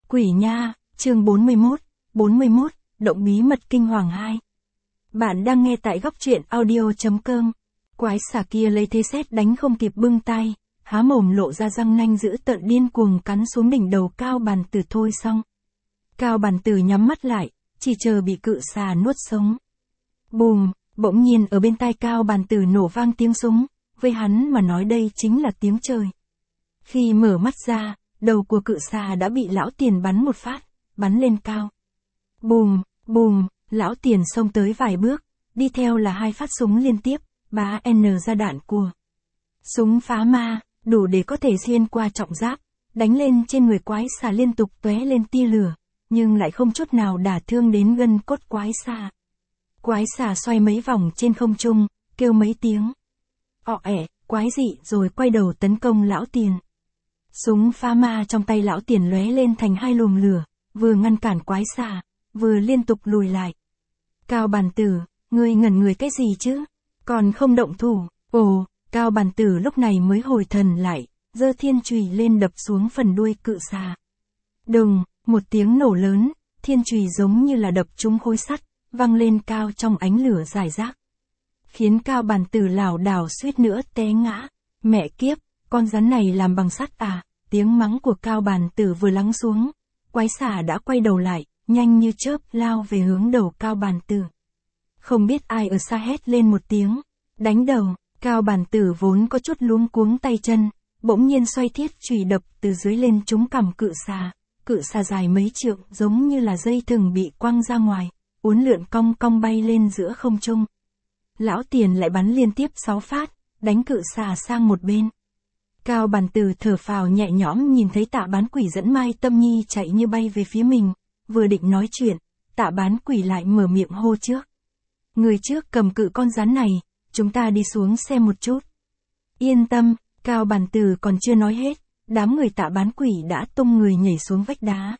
Quỷ nha, chương 41, Động bí mật kinh hoàng 2. Bạn đang nghe tại góc truyện audio.com. Quái xà kia lấy thế sét đánh không kịp bưng tay, há mồm lộ ra răng nanh dữ tợn điên cuồng cắn xuống đỉnh đầu Cao Bàn Tử thôi xong. Cao Bàn Tử nhắm mắt lại, chỉ chờ bị cự xà nuốt sống. Bùm, bỗng nhiên ở bên tai Cao Bàn Tử nổ vang tiếng súng, với hắn mà nói đây chính là tiếng trời. Khi mở mắt ra, đầu của cự xà đã bị lão Tiền bắn một phát, bắn lên cao. Bùm, bùm, lão Tiền xông tới vài bước, đi theo là 2 phát súng liên tiếp, bá N ra đạn cùa. Súng phá ma, đủ để có thể xuyên qua trọng giáp, đánh lên trên người quái xà liên tục tóe lên tia lửa, nhưng lại không chút nào đả thương đến gân cốt quái xà. Quái xà xoay mấy vòng trên không trung, kêu mấy tiếng. Quái dị rồi quay đầu tấn công lão Tiền. Súng phá ma trong tay lão Tiền lóe lên thành 2 luồng lửa, vừa ngăn cản quái xà, vừa liên tục lùi lại. Cao Bàn Tử, ngươi ngẩn người cái gì chứ? Còn không động thủ. Ồ, Cao Bàn Tử lúc này mới hồi thần lại, giơ thiên chùy lên đập xuống phần đuôi cự xà. Đùng, một tiếng nổ lớn, thiên chùy giống như là đập trúng khối sắt, văng lên cao trong ánh lửa rải rác. Khiến Cao Bàn Tử lảo đảo suýt nữa té ngã. Mẹ kiếp, con rắn này làm bằng sắt à? Tiếng mắng của Cao Bàn Tử vừa lắng xuống, quái xà đã quay đầu lại, nhanh như chớp lao về hướng đầu Cao Bàn Tử. Không biết ai ở xa hét lên một tiếng, đánh đầu. Cao Bàn Tử vốn có chút luống cuống tay chân, bỗng nhiên xoay thiết chùy đập từ dưới lên trúng cằm cự xà. Cự xà dài mấy trượng, giống như là dây thừng bị quăng ra ngoài, uốn lượn cong cong bay lên giữa không trung. Lão Tiền lại bắn liên tiếp 6 phát, đánh cự xà sang một bên. Cao Bàn Tử thở phào nhẹ nhõm nhìn thấy Tạ Bán Quỷ dẫn Mai Tâm Nhi chạy như bay về phía mình, vừa định nói chuyện, Tạ Bán Quỷ lại mở miệng hô trước. Người trước cầm cự con rắn này, chúng ta đi xuống xem một chút. Yên tâm, Cao Bàn Tử còn chưa nói hết, đám người Tạ Bán Quỷ đã tung người nhảy xuống vách đá.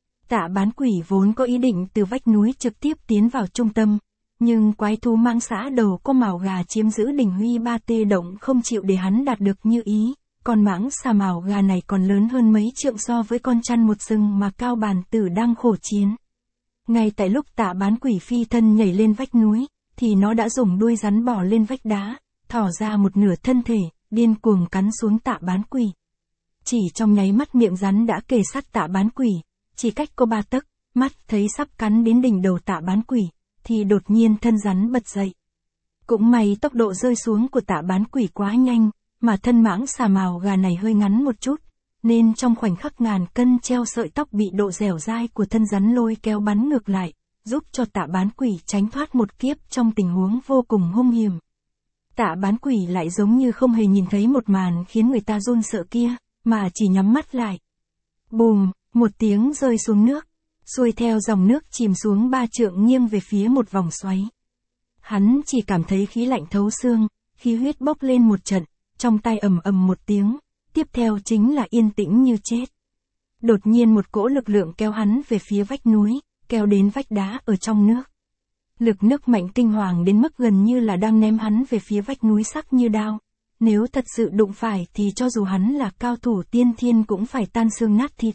Tạ Bán Quỷ vốn có ý định từ vách núi trực tiếp tiến vào trung tâm, nhưng quái thú mang xã đầu có mào gà chiếm giữ đỉnh Huy Ba Tê Động không chịu để hắn đạt được như ý. Con mãng xà mào gà này còn lớn hơn mấy trượng so với con chăn một sừng mà Cao Bàn Tử đang khổ chiến. Ngay tại lúc Tạ Bán Quỷ phi thân nhảy lên vách núi, thì nó đã dùng đuôi rắn bò lên vách đá, thỏ ra một nửa thân thể, điên cuồng cắn xuống Tạ Bán Quỷ. Chỉ trong nháy mắt miệng rắn đã kề sát Tạ Bán Quỷ, chỉ cách có 3 tấc, mắt thấy sắp cắn đến đỉnh đầu Tạ Bán Quỷ, thì đột nhiên thân rắn bật dậy. Cũng may tốc độ rơi xuống của Tạ Bán Quỷ quá nhanh, mà thân mãng xà mào gà này hơi ngắn một chút, nên trong khoảnh khắc ngàn cân treo sợi tóc bị độ dẻo dai của thân rắn lôi kéo bắn ngược lại, giúp cho Tạ Bán Quỷ tránh thoát một kiếp trong tình huống vô cùng hung hiểm. Tạ Bán Quỷ lại giống như không hề nhìn thấy một màn khiến người ta run sợ kia, mà chỉ nhắm mắt lại. Bùm, một tiếng rơi xuống nước, xuôi theo dòng nước chìm xuống 3 trượng nghiêng về phía một vòng xoáy. Hắn chỉ cảm thấy khí lạnh thấu xương, khí huyết bốc lên một trận, trong tai ầm ầm một tiếng, tiếp theo chính là yên tĩnh như chết. Đột nhiên một cỗ lực lượng kéo hắn về phía vách núi, kéo đến vách đá ở trong nước. Lực nước mạnh kinh hoàng đến mức gần như là đang ném hắn về phía vách núi sắc như đao. Nếu thật sự đụng phải thì cho dù hắn là cao thủ tiên thiên cũng phải tan xương nát thịt.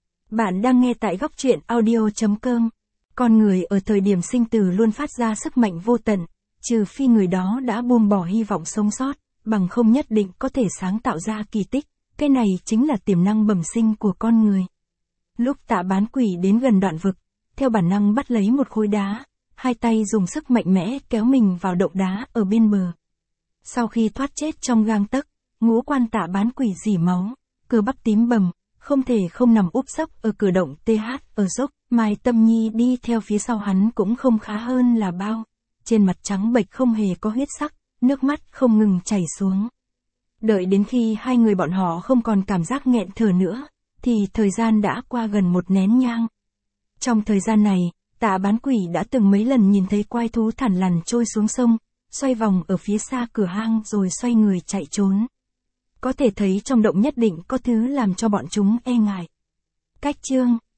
Bạn đang nghe tại góc truyện audio.com. Con người ở thời điểm sinh tử luôn phát ra sức mạnh vô tận, trừ phi người đó đã buông bỏ hy vọng sống sót, bằng không nhất định có thể sáng tạo ra kỳ tích. Cái này chính là tiềm năng bẩm sinh của con người. Lúc Tạ Bán Quỷ đến gần đoạn vực, theo bản năng bắt lấy một khối đá, 2 tay dùng sức mạnh mẽ kéo mình vào động đá ở bên bờ. Sau khi thoát chết trong gang tấc, ngũ quan Tạ Bán Quỷ rỉ máu, cơ bắp tím bầm, không thể không nằm úp sấp ở cửa động TH ở dốc. Mai Tâm Nhi đi theo phía sau hắn cũng không khá hơn là bao, trên mặt trắng bệch không hề có huyết sắc, nước mắt không ngừng chảy xuống. Đợi đến khi 2 người bọn họ không còn cảm giác nghẹn thở nữa, thì thời gian đã qua gần 1 nén nhang. Trong thời gian này, Tạ Bán Quỷ đã từng mấy lần nhìn thấy quái thú thản lằn trôi xuống sông, xoay vòng ở phía xa cửa hang rồi xoay người chạy trốn. Có thể thấy trong động nhất định có thứ làm cho bọn chúng e ngại. Cách chương